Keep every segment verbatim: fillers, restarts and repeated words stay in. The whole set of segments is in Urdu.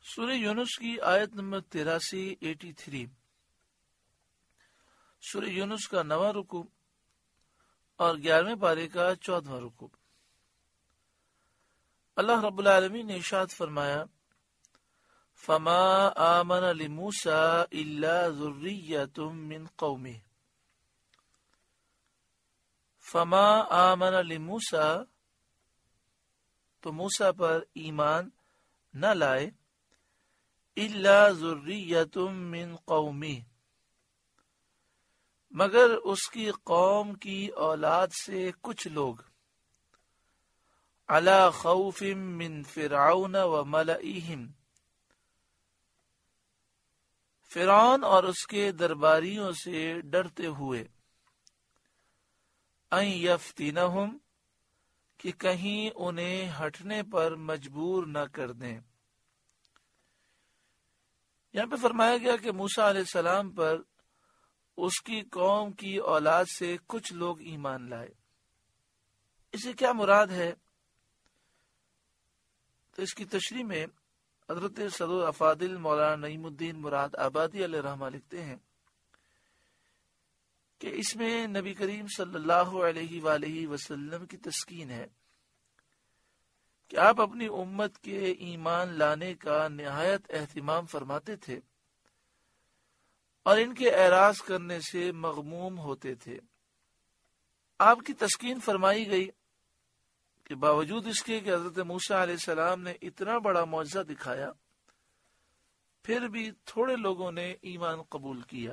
سورہ یونس کی آیت نمبر تراسی ایٹی تھری، سورہ یونس کا نواں رکوع اور گیارہویں پارے کا چودواں رکوع۔ اللہ رب العالمین نے ارشاد فرمایا، فما آمن لموسى الا ذریۃ من قومہ۔ فما آمن لموسى، تو موسیٰ پر ایمان نہ لائے، الا ذریۃ من قومہ، مگر اس کی قوم کی اولاد سے کچھ لوگ، علی خوف من فرعون وملئہم، فرعون اور اس کے درباریوں سے ڈرتے ہوئے، ان یفتنہم، کہ کہیں انہیں ہٹنے پر مجبور نہ کر دیں۔ یہاں پہ فرمایا گیا کہ موسیٰ علیہ السلام پر اس کی قوم کی اولاد سے کچھ لوگ ایمان لائے۔ اسے کیا مراد ہے؟ تو اس کی تشریح میں حضرت صدر افاضل مولانا نعیم الدین مراد آبادی علیہ رحمہ لکھتے ہیں کہ اس میں نبی کریم صلی اللہ علیہ وآلہ وسلم کی تسکین ہے کہ آپ اپنی امت کے ایمان لانے کا نہایت اہتمام فرماتے تھے اور ان کے اعراض کرنے سے مغموم ہوتے تھے۔ آپ کی تسکین فرمائی گئی کہ باوجود اس کے کہ حضرت موسیٰ علیہ السلام نے اتنا بڑا معجزہ دکھایا، پھر بھی تھوڑے لوگوں نے ایمان قبول کیا۔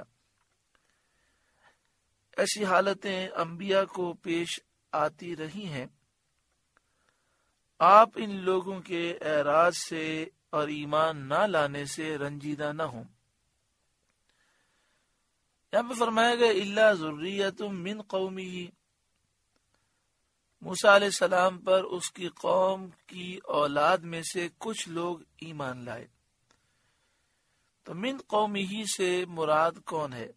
ایسی حالتیں انبیاء کو پیش آتی رہی ہیں۔ آپ ان لوگوں کے اعراض سے اور ایمان نہ لانے سے رنجیدہ نہ ہوں۔ یہاں پہ فرمایا گیا الا ذریۃ من قومہ، موسیٰ علیہ السلام پر اس کی قوم کی اولاد میں سے کچھ لوگ ایمان لائے۔ تو من قومہ سے مراد کون ہے؟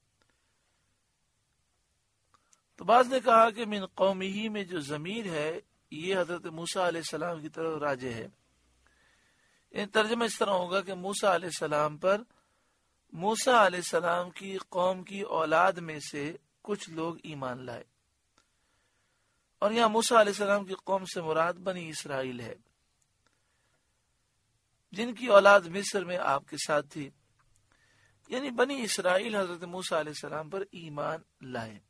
تو بعض نے کہا کہ من قومہ میں جو ضمیر ہے یہ حضرت موسیٰ علیہ السلام کی طرف راجع ہے۔ ان ترجمہ اس طرح ہوگا کہ موسیٰ علیہ السلام پر موسیٰ علیہ السلام کی قوم کی اولاد میں سے کچھ لوگ ایمان لائے، اور یہاں موسیٰ علیہ السلام کی قوم سے مراد بنی اسرائیل ہے، جن کی اولاد مصر میں آپ کے ساتھ تھی، یعنی بنی اسرائیل حضرت موسیٰ علیہ السلام پر ایمان لائے۔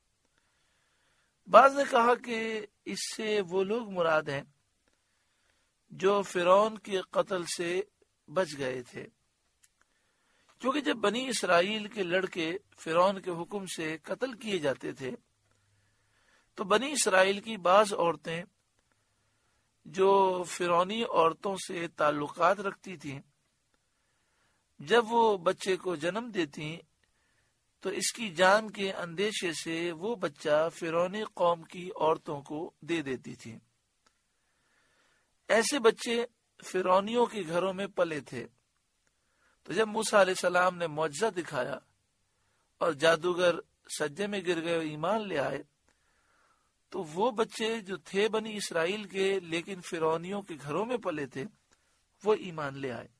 بعض نے کہا کہ اس سے وہ لوگ مراد ہیں جو فرعون کے قتل سے بچ گئے تھے، کیونکہ جب بنی اسرائیل کے لڑکے فرعون کے حکم سے قتل کیے جاتے تھے تو بنی اسرائیل کی بعض عورتیں جو فرعونی عورتوں سے تعلقات رکھتی تھیں، جب وہ بچے کو جنم دیتی تو اس کی جان کے اندیشے سے وہ بچہ فرعونی قوم کی عورتوں کو دے دیتی تھی۔ ایسے بچے فرعونیوں کے گھروں میں پلے تھے۔ تو جب موسیٰ علیہ السلام نے معجزہ دکھایا اور جادوگر سجدے میں گر گئے اور ایمان لے آئے، تو وہ بچے جو تھے بنی اسرائیل کے لیکن فرعونیوں کے گھروں میں پلے تھے، وہ ایمان لے آئے۔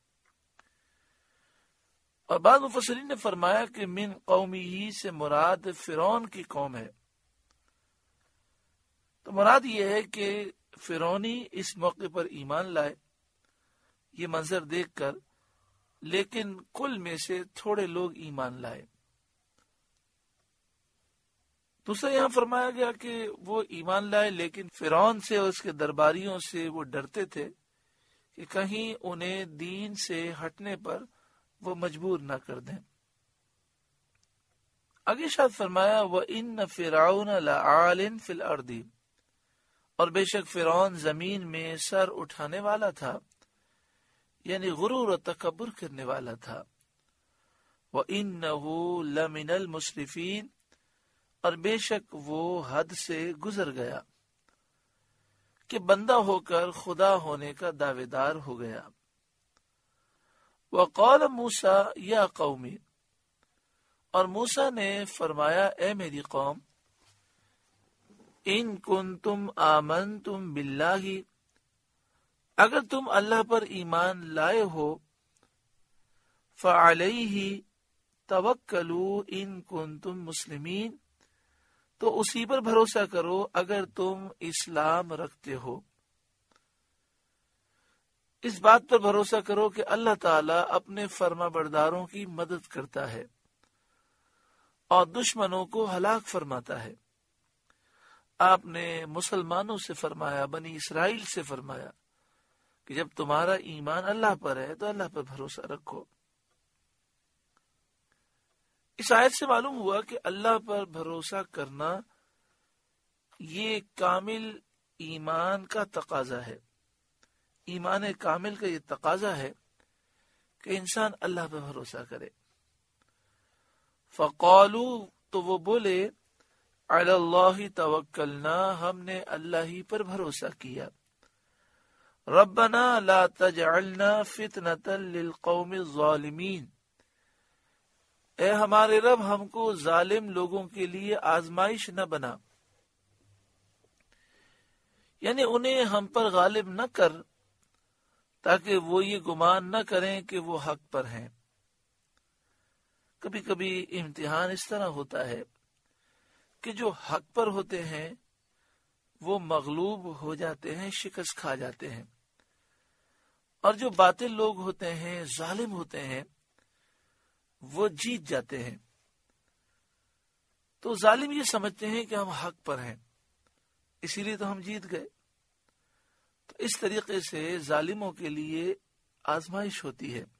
اور بعض مفسرین نے فرمایا کہ من قومہ سے مراد فرعون کی قوم ہے۔ تو مراد یہ ہے کہ فرعونی اس موقع پر ایمان لائے یہ منظر دیکھ کر، لیکن کل میں سے تھوڑے لوگ ایمان لائے۔ دوسرا یہاں فرمایا گیا کہ وہ ایمان لائے لیکن فرعون سے اور اس کے درباریوں سے وہ ڈرتے تھے کہ کہیں انہیں دین سے ہٹنے پر وہ مجبور نہ کر دیں۔ آگے شاید فرمایا وَإِنَّ فِرْعَوْنَ لَعَالٍ فِي الْأَرْضِ، اور بے شک فرعون زمین میں سر اٹھانے والا تھا، یعنی غرور و تکبر کرنے والا تھا۔ وَإِنَّهُ لَمِنَ الْمُسْرِفِينَ، اور بے شک وہ حد سے گزر گیا کہ بندہ ہو کر خدا ہونے کا دعوے دار ہو گیا۔ وقال موسیٰ یا قومی، اور موسیٰ نے فرمایا اے میری قوم، ان کنتم آمنتم باللہ، اگر تم اللہ پر ایمان لائے ہو فعلیہ توکلوا ان کنتم مسلمین، تو اسی پر بھروسہ کرو اگر تم اسلام رکھتے ہو۔ اس بات پر بھروسہ کرو کہ اللہ تعالیٰ اپنے فرما برداروں کی مدد کرتا ہے اور دشمنوں کو ہلاک فرماتا ہے۔ آپ نے مسلمانوں سے فرمایا، بنی اسرائیل سے فرمایا کہ جب تمہارا ایمان اللہ پر ہے تو اللہ پر بھروسہ رکھو۔ اس آیت سے معلوم ہوا کہ اللہ پر بھروسہ کرنا یہ کامل ایمان کا تقاضا ہے۔ ایمان کامل کا یہ تقاضا ہے کہ انسان اللہ پر بھروسہ کرے۔ فقالوا، تو وہ بولے، علی اللہ توکلنا، ہم نے اللہ ہی پر بھروسہ کیا۔ ربنا لا تجعلنا فتنة للقوم الظالمین، اے ہمارے رب ہم کو ظالم لوگوں کے لیے آزمائش نہ بنا، یعنی انہیں ہم پر غالب نہ کر تاکہ وہ یہ گمان نہ کریں کہ وہ حق پر ہیں۔ کبھی کبھی امتحان اس طرح ہوتا ہے کہ جو حق پر ہوتے ہیں وہ مغلوب ہو جاتے ہیں، شکست کھا جاتے ہیں، اور جو باطل لوگ ہوتے ہیں، ظالم ہوتے ہیں، وہ جیت جاتے ہیں۔ تو ظالم یہ سمجھتے ہیں کہ ہم حق پر ہیں، اسی لیے تو ہم جیت گئے۔ تو اس طریقے سے ظالموں کے لیے آزمائش ہوتی ہے،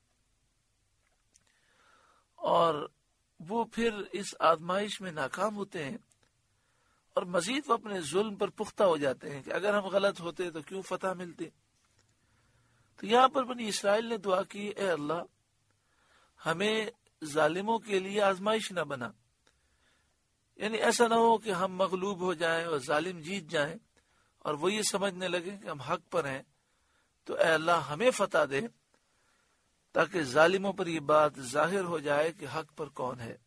اور وہ پھر اس آزمائش میں ناکام ہوتے ہیں، اور مزید وہ اپنے ظلم پر پختہ ہو جاتے ہیں کہ اگر ہم غلط ہوتے تو کیوں فتح ملتی۔ تو یہاں پر بنی اسرائیل نے دعا کی، اے اللہ ہمیں ظالموں کے لیے آزمائش نہ بنا، یعنی ایسا نہ ہو کہ ہم مغلوب ہو جائیں اور ظالم جیت جائیں اور وہ یہ سمجھنے لگے کہ ہم حق پر ہیں، تو اے اللہ ہمیں فتح دے تاکہ ظالموں پر یہ بات ظاہر ہو جائے کہ حق پر کون ہے۔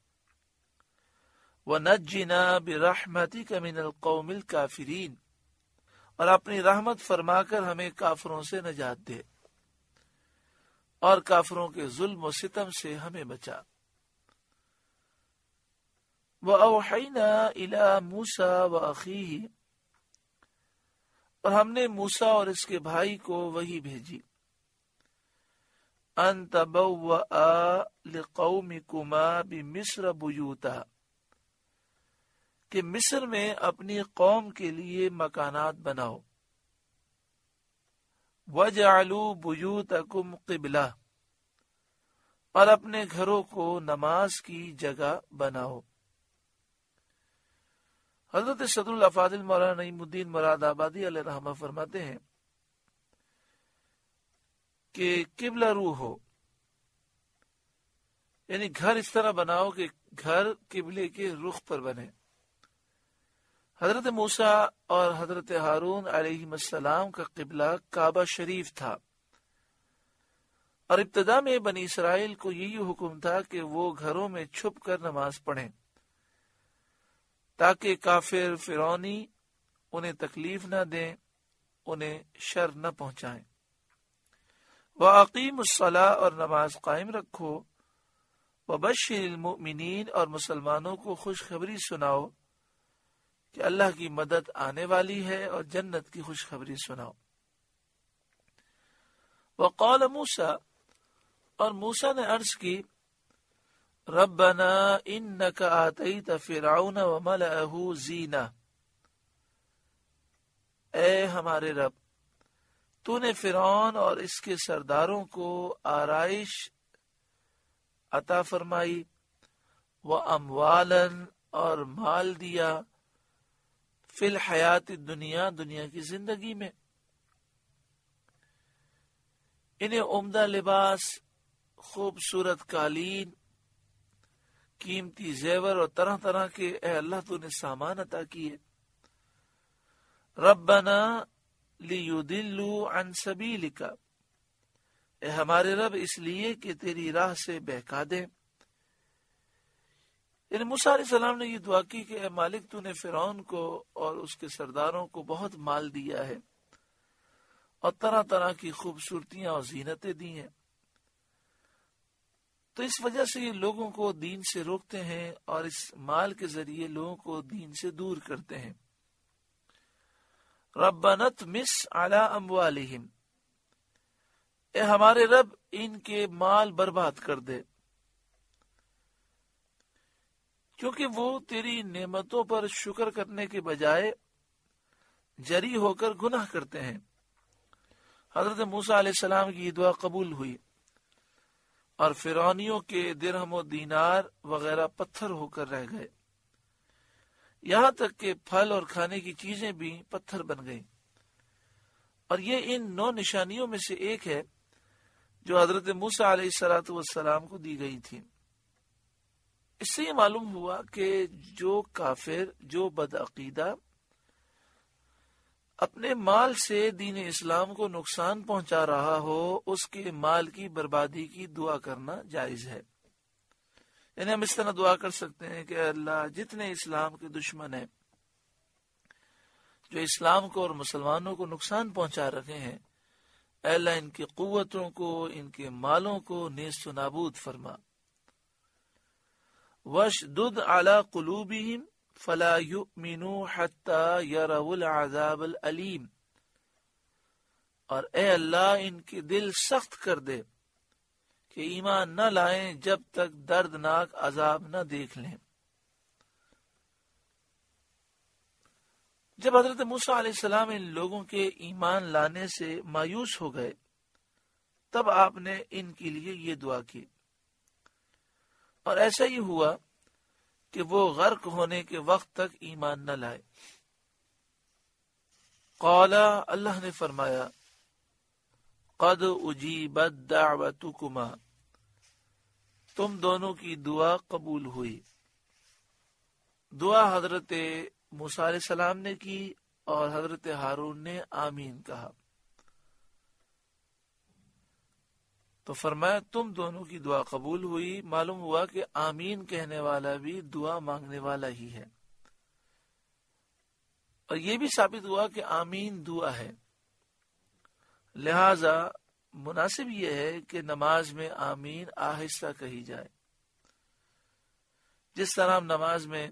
وَنَجِّنَا بِرَحْمَتِكَ مِنَ الْقَوْمِ الْكَافِرِينَ، اور اپنی رحمت فرما کر ہمیں کافروں سے نجات دے اور کافروں کے ظلم و ستم سے ہمیں بچا۔ وَأَوْحَيْنَا إِلَى مُوسَى وَأَخِيهِ، اور ہم نے موسیٰ اور اس کے بھائی کو وحی بھیجی، أَن تَبَوَّآ لِقَوْمِكُمَا بِمِصْرَ بُيُوتًا، کہ مصر میں اپنی قوم کے لیے مکانات بناؤ۔ وَجَعَلُوا بُيُوتَكُمْ قِبْلَةً، اور اپنے گھروں کو نماز کی جگہ بناؤ۔ حضرت صدر الافاضل مولانا نعیم الدین مراد آبادی علیہ رحمہ فرماتے ہیں کہ قبلہ رو ہو، یعنی گھر اس طرح بناؤ کہ گھر قبلے کے رخ پر بنے۔ حضرت موسیٰ اور حضرت ہارون علیہ السلام کا قبلہ کعبہ شریف تھا، اور ابتدا میں بنی اسرائیل کو یہی حکم تھا کہ وہ گھروں میں چھپ کر نماز پڑھیں تاکہ کافر فرعونی انہیں تکلیف نہ دیں، انہیں شر نہ پہنچائیں۔ وَأَقِیمُوا الصَّلَاةَ، اور نماز قائم رکھو۔ وَبَشِّرِ الْمُؤْمِنِينَ، اور مسلمانوں کو خوشخبری سناؤ کہ اللہ کی مدد آنے والی ہے، اور جنت کی خوشخبری سناؤ۔ وقال موسیٰ، اور موسیٰ نے عرض کی، ربنا انک آتیت فرعون وملأہ زینہ، اے ہمارے رب تو نے فرعون اور اس کے سرداروں کو آرائش عطا فرمائی، واموالا، اور مال دیا، فی الحیات الدنیا، دنیا کی زندگی میں، انہیں عمدہ لباس، خوبصورت قالین، قیمتی زیور اور طرح طرح کے اے اللہ تو نے سامان عطا کیے۔ ربنا لیضلوا عن سبیلک، اے ہمارے رب اس لیے کہ تیری راہ سے بہکا دیں۔ یعنی موسیٰ علیہ السلام نے یہ دعا کی کہ اے مالک تو نے فرعون کو اور اس کے سرداروں کو بہت مال دیا ہے اور طرح طرح کی خوبصورتیاں اور زینتیں دی ہیں، تو اس وجہ سے یہ لوگوں کو دین سے روکتے ہیں اور اس مال کے ذریعے لوگوں کو دین سے دور کرتے ہیں۔ ربنا اطمس علی اموالہم، اے ہمارے رب ان کے مال برباد کر دے، کیونکہ وہ تیری نعمتوں پر شکر کرنے کے بجائے جری ہو کر گناہ کرتے ہیں۔ حضرت موسیٰ علیہ السلام کی دعا قبول ہوئی اور فرعونیوں کے درہم و دینار وغیرہ پتھر ہو کر رہ گئے، یہاں تک کہ پھل اور کھانے کی چیزیں بھی پتھر بن گئیں۔ اور یہ ان نو نشانیوں میں سے ایک ہے جو حضرت موسیٰ علیہ الصلوۃ والسلام کو دی گئی تھی۔ اس سے یہ معلوم ہوا کہ جو کافر، جو بدعقیدہ اپنے مال سے دین اسلام کو نقصان پہنچا رہا ہو، اس کے مال کی بربادی کی دعا کرنا جائز ہے۔ یعنی ہم اس طرح دعا کر سکتے ہیں کہ اللہ، جتنے اسلام کے دشمن ہیں، جو اسلام کو اور مسلمانوں کو نقصان پہنچا رہے ہیں، اے اللہ ان کی قوتوں کو، ان کے مالوں کو نیست و نابود فرما۔ وَاشْدُدْ عَلَى قُلُوبِهِمْ فَلَا يُؤْمِنُوا حَتَّى يَرَوُا الْعَذَابَ الْأَلِيمَ، اور اے اللہ ان کے دل سخت کر دے کہ ایمان نہ لائیں جب تک دردناک عذاب نہ دیکھ لیں۔ جب حضرت موسیٰ علیہ السلام ان لوگوں کے ایمان لانے سے مایوس ہو گئے، تب آپ نے ان کے لیے یہ دعا کی، اور ایسا ہی ہوا کہ وہ غرق ہونے کے وقت تک ایمان نہ لائے۔ قال، اللہ نے فرمایا، قد اجیبت دعوتکما، تم دونوں کی دعا قبول ہوئی۔ دعا حضرت موسیٰ علیہ السلام نے کی اور حضرت ہارون نے آمین کہا، تو فرمایا تم دونوں کی دعا قبول ہوئی۔ معلوم ہوا کہ آمین کہنے والا بھی دعا مانگنے والا ہی ہے، اور یہ بھی ثابت ہوا کہ آمین دعا ہے، لہذا مناسب یہ ہے کہ نماز میں آمین آہستہ کہی جائے۔ جس طرح ہم نماز میں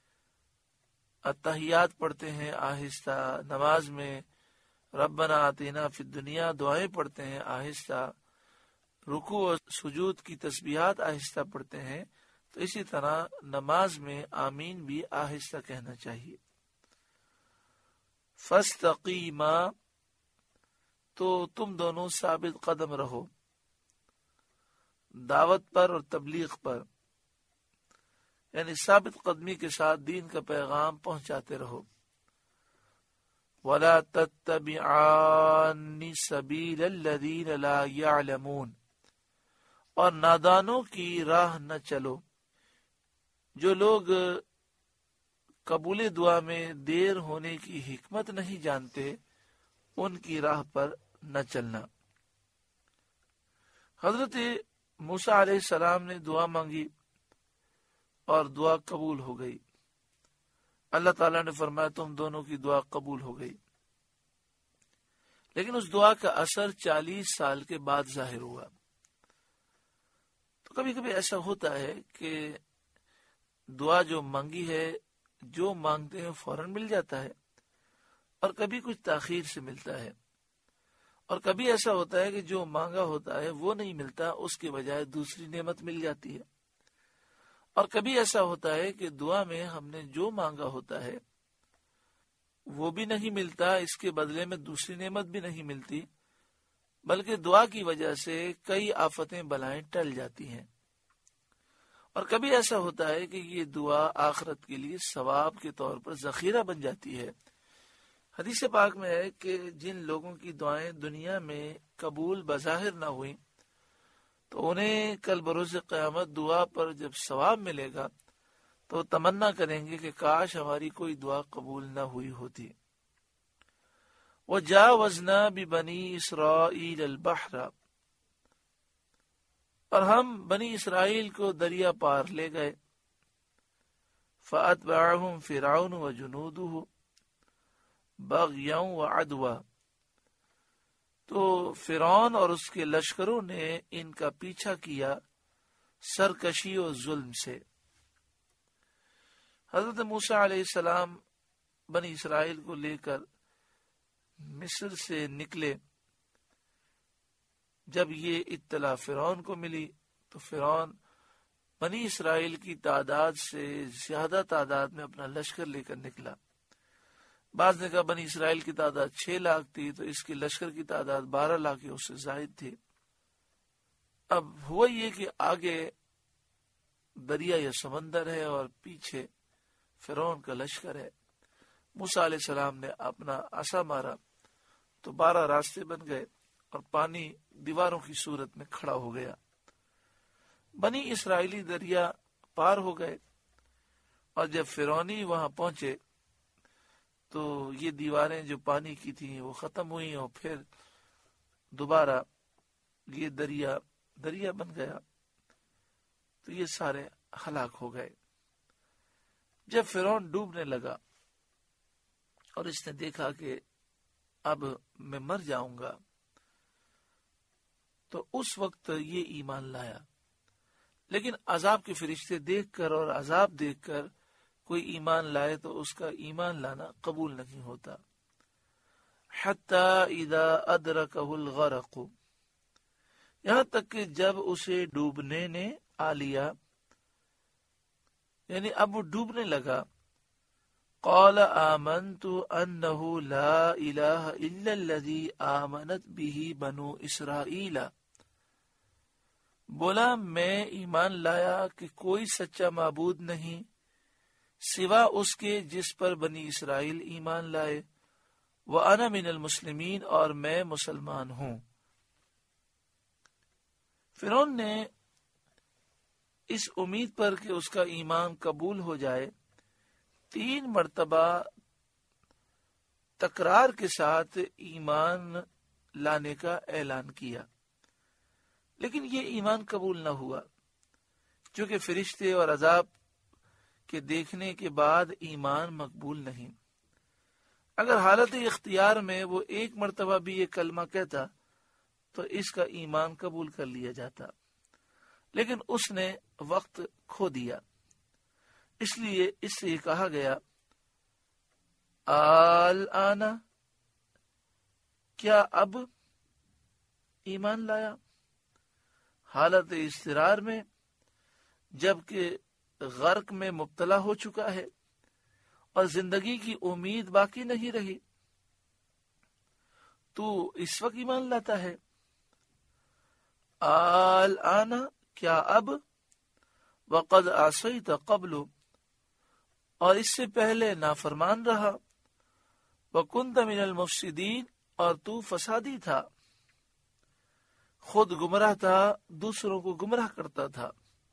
التحیات پڑھتے ہیں آہستہ، نماز میں ربنا آتینا فی الدنیا دعائیں پڑھتے ہیں آہستہ، رکوع و سجود کی تسبیحات آہستہ پڑھتے ہیں، تو اسی طرح نماز میں آمین بھی آہستہ کہنا چاہیے۔ فاستقیما، تو تم دونوں ثابت قدم رہو دعوت پر اور تبلیغ پر، یعنی ثابت قدمی کے ساتھ دین کا پیغام پہنچاتے رہو۔ وَلَا تَتَّبِعَانِ سَبِيلَ الَّذِينَ لَا يَعْلَمُونَ، اور نادانوں کی راہ نہ چلو، جو لوگ قبول دعا میں دیر ہونے کی حکمت نہیں جانتے، ان کی راہ پر نہ چلنا۔ حضرت موسیٰ علیہ السلام نے دعا مانگی اور دعا قبول ہو گئی۔ اللہ تعالیٰ نے فرمایا تم دونوں کی دعا قبول ہو گئی، لیکن اس دعا کا اثر چالیس سال کے بعد ظاہر ہوا۔ تو کبھی کبھی ایسا ہوتا ہے کہ دعا جو مانگی ہے، جو مانگتے ہیں فوراً مل جاتا ہے، اور کبھی کچھ تاخیر سے ملتا ہے، اور کبھی ایسا ہوتا ہے کہ جو مانگا ہوتا ہے وہ نہیں ملتا، اس کے بجائے دوسری نعمت مل جاتی ہے، اور کبھی ایسا ہوتا ہے کہ دعا میں ہم نے جو مانگا ہوتا ہے وہ بھی نہیں ملتا، اس کے بدلے میں دوسری نعمت بھی نہیں ملتی، بلکہ دعا کی وجہ سے کئی آفتیں بلائیں ٹل جاتی ہیں۔ اور کبھی ایسا ہوتا ہے کہ یہ دعا آخرت کے لیے ثواب کے طور پر ذخیرہ بن جاتی ہے۔ حدیث پاک میں ہے کہ جن لوگوں کی دعائیں دنیا میں قبول بظاہر نہ ہوئیں، تو انہیں کل بروز قیامت دعا پر جب ثواب ملے گا تو تمنا کریں گے کہ کاش ہماری کوئی دعا قبول نہ ہوئی ہوتی۔ وَجَاوَزْنَا بِبَنِي إِسْرَائِيلَ الْبَحْرَ، اور ہم بنی اسرائیل کو دریا پار لے گئے۔ فَأَتْبَعَهُمْ فِرْعَوْنُ وَجُنُودُهُ بَغْيًا وَعَدْوًا، تو فرعون اور اس کے لشکروں نے ان کا پیچھا کیا سرکشی و ظلم سے۔ حضرت موسیٰ علیہ السلام بنی اسرائیل کو لے کر مصر سے نکلے۔ جب یہ اطلاع فرعون کو ملی تو فرعون بنی اسرائیل کی تعداد سے زیادہ تعداد میں اپنا لشکر لے کر نکلا۔ بعض نے کہا بنی اسرائیل کی تعداد چھ لاکھ تھی تو اس کی لشکر کی تعداد بارہ لاکھ یا اس سے زائد تھی۔ اب ہوا یہ کہ آگے دریا یا سمندر ہے اور پیچھے فرعون کا لشکر ہے۔ موسیٰ علیہ السلام نے اپنا عصا مارا تو بارہ راستے بن گئے اور پانی دیواروں کی صورت میں کھڑا ہو گیا۔ بنی اسرائیلی دریا پار ہو گئے اور جب فرعونی وہاں پہنچے تو یہ دیواریں جو پانی کی تھیں وہ ختم ہوئی اور پھر دوبارہ یہ دریا دریا بن گیا تو یہ سارے ہلاک ہو گئے۔ جب فرعون ڈوبنے لگا اور اس نے دیکھا کہ اب میں مر جاؤں گا تو اس وقت یہ ایمان لایا، لیکن عذاب کے فرشتے دیکھ کر اور عذاب دیکھ کر کوئی ایمان لائے تو اس کا ایمان لانا قبول نہیں ہوتا۔ حتی اذا ادرکہ الغرق، یہاں تک کہ جب اسے ڈوبنے نے آ لیا، یعنی اب وہ ڈوبنے لگا، قال آمنت انہ لا الہ الا الذی آمنت بہ بنو اسرائیل، بولا میں ایمان لایا کہ کوئی سچا معبود نہیں سوا اس کے جس پر بنی اسرائیل ایمان لائے، وَأَنَا مِنَ الْمُسْلِمِينَ، اور میں مسلمان ہوں۔ فرعون نے اس امید پر کہ اس کا ایمان قبول ہو جائے تین مرتبہ تکرار کے ساتھ ایمان لانے کا اعلان کیا، لیکن یہ ایمان قبول نہ ہوا، چونکہ فرشتے اور عذاب کے دیکھنے کے بعد ایمان مقبول نہیں۔ اگر حالت اختیار میں وہ ایک مرتبہ بھی یہ کلمہ کہتا تو اس کا ایمان قبول کر لیا جاتا، لیکن اس نے وقت کھو دیا، اس لیے اس سے یہ کہا گیا الآن، کیا اب ایمان لایا؟ حالت اضطرار میں، جبکہ غرق میں مبتلا ہو چکا ہے اور زندگی کی امید باقی نہیں رہی، تو اس وقت ایمان لاتا ہے؟ الآن، کیا اب؟ وقد عصیت قبل، اور اس سے پہلے نافرمان رہا، وکنت من المفسدین، اور تو فسادی تھا، خود گمراہ تھا، دوسروں کو گمراہ کرتا تھا۔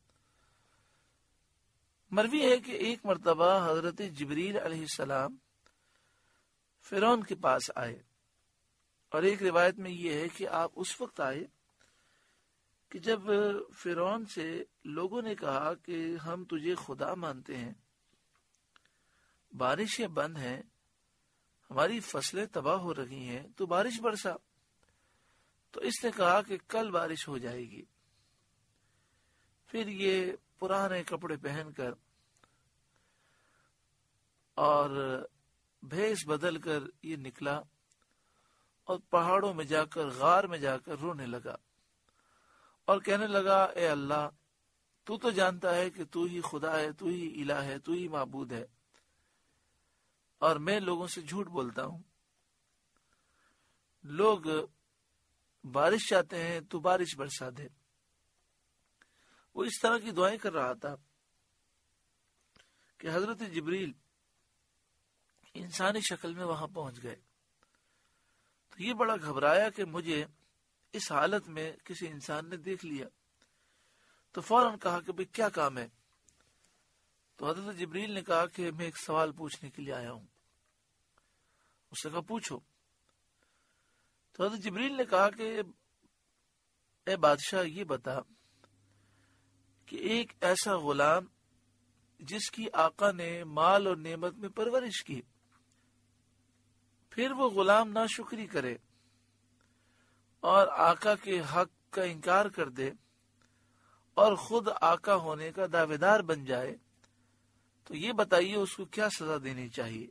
مروی ہے کہ ایک مرتبہ حضرت جبریل علیہ السلام فرعون کے پاس آئے، اور ایک روایت میں یہ ہے کہ آپ اس وقت آئے کہ جب فرعون سے لوگوں نے کہا کہ ہم تجھے خدا مانتے ہیں، بارشیں بند ہیں، ہماری فصلیں تباہ ہو رہی ہیں، تو بارش برسا۔ تو اس نے کہا کہ کل بارش ہو جائے گی۔ پھر یہ پرانے کپڑے پہن کر اور بھیس بدل کر یہ نکلا اور پہاڑوں میں جا کر، غار میں جا کر رونے لگا اور کہنے لگا، اے اللہ، تو تو جانتا ہے کہ تو ہی خدا ہے، تو ہی الہ ہے، تو ہی معبود ہے، اور میں لوگوں سے جھوٹ بولتا ہوں، لوگ بارش چاہتے ہیں تو بارش برسا دے۔ وہ اس طرح کی دعائیں کر رہا تھا کہ حضرت جبریل انسانی شکل میں وہاں پہنچ گئے۔ تو یہ بڑا گھبرایا کہ مجھے اس حالت میں کسی انسان نے دیکھ لیا، تو فوراً کہا کہ بھئی کیا کام ہے؟ تو حضرت جبریل نے کہا کہ میں ایک سوال پوچھنے کے لیے آیا ہوں۔ اس نے کہا پوچھو۔ تو حضرت جبریل نے کہا کہ اے بادشاہ، یہ بتا کہ ایک ایسا غلام جس کی آقا نے مال اور نعمت میں پرورش کی، پھر وہ غلام ناشکری کرے اور آقا کے حق کا انکار کر دے اور خود آقا ہونے کا دعوے دار بن جائے تو یہ بتائیے اس کو کیا سزا دینی چاہیے؟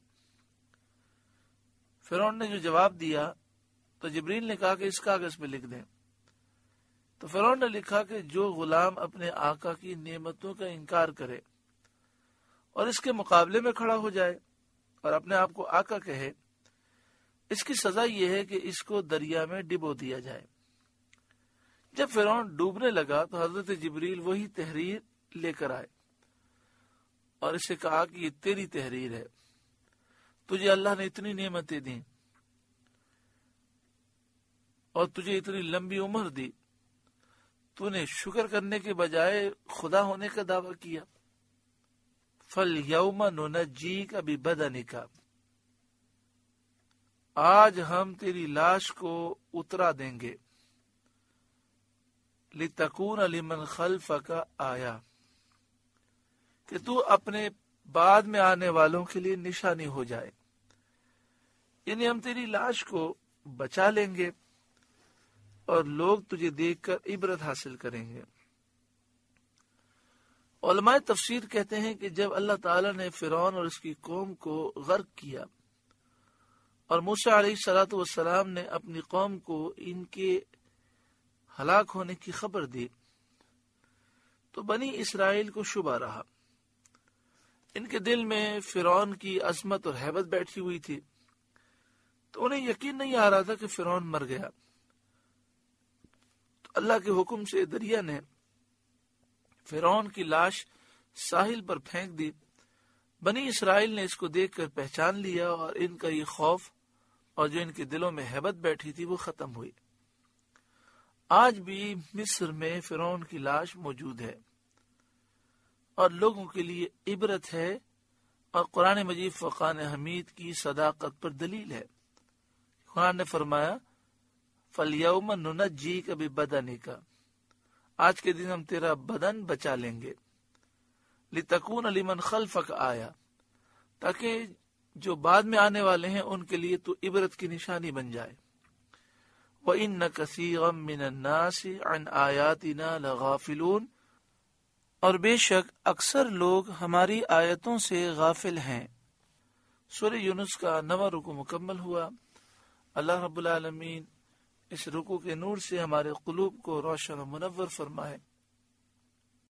فرعون نے جو جواب دیا تو جبریل نے کہا کہ اس کاغذ پہ لکھ دیں۔ تو فرعون نے لکھا کہ جو غلام اپنے آقا کی نعمتوں کا انکار کرے اور اس کے مقابلے میں کھڑا ہو جائے اور اپنے آپ کو آقا کہے، اس کی سزا یہ ہے کہ اس کو دریا میں ڈبو دیا جائے۔ جب فرعون ڈوبنے لگا تو حضرت جبریل وہی تحریر لے کر آئے اور اسے کہا کہ یہ تیری تحریر ہے، تجھے اللہ نے اتنی نعمتیں دیں اور تجھے اتنی لمبی عمر دی، تو نے شکر کرنے کے بجائے خدا ہونے کا دعویٰ کیا۔ فَالْيَوْمَ نُنَجِّيكَ بِبَدَنِكَ، آج ہم تیری لاش کو اترا دیں گے، لِتَكُونَ لِمَنْ خَلْفَكَ آیا، کہ تو اپنے بعد میں آنے والوں کے لیے نشانی ہو جائے، یعنی ہم تیری لاش کو بچا لیں گے اور لوگ تجھے دیکھ کر عبرت حاصل کریں گے۔ علماء تفسیر کہتے ہیں کہ جب اللہ تعالیٰ نے فرعون اور اس کی قوم کو غرق کیا اور موسیٰ علیہ الصلوۃ والسلام نے اپنی قوم کو ان کے ہلاک ہونے کی خبر دی تو بنی اسرائیل کو شبہ رہا، ان کے دل میں فرعون کی عظمت اور ہیبت بیٹھی ہوئی تھی، تو انہیں یقین نہیں آ رہا تھا کہ فرعون مر گیا۔ تو اللہ کے حکم سے دریا نے فرعون کی لاش ساحل پر پھینک دی۔ بنی اسرائیل نے اس کو دیکھ کر پہچان لیا اور ان کا یہ خوف اور جو ان کے دلوں میں ہیبت بیٹھی تھی وہ ختم ہوئی۔ آج بھی مصر میں فرعون کی لاش موجود ہے اور لوگوں کے لیے عبرت ہے اور قرآن مجید فرقان حمید کی صداقت پر دلیل ہے۔ قرآن نے فرمایا فَالْيَوْمَ نُنَجِّيكَ بِبَدَنِكَ، آج کے دن ہم تیرا بدن بچا لیں گے، لِتَكُونَ لِمَنْ خَلْفَكَ آیا، تاکہ جو بعد میں آنے والے ہیں ان کے لیے تو عبرت کی نشانی بن جائے۔ وَإِنَّ كَثِيرًا مِّنَ النَّاسِ عَنْ آيَاتِنَا لَغَافِلُونَ، اور بے شک اکثر لوگ ہماری آیتوں سے غافل ہیں۔ سورہ یونس کا نواں رکوع مکمل ہوا۔ اللہ رب العالمین اس رکوع کے نور سے ہمارے قلوب کو روشن و منور فرمائے۔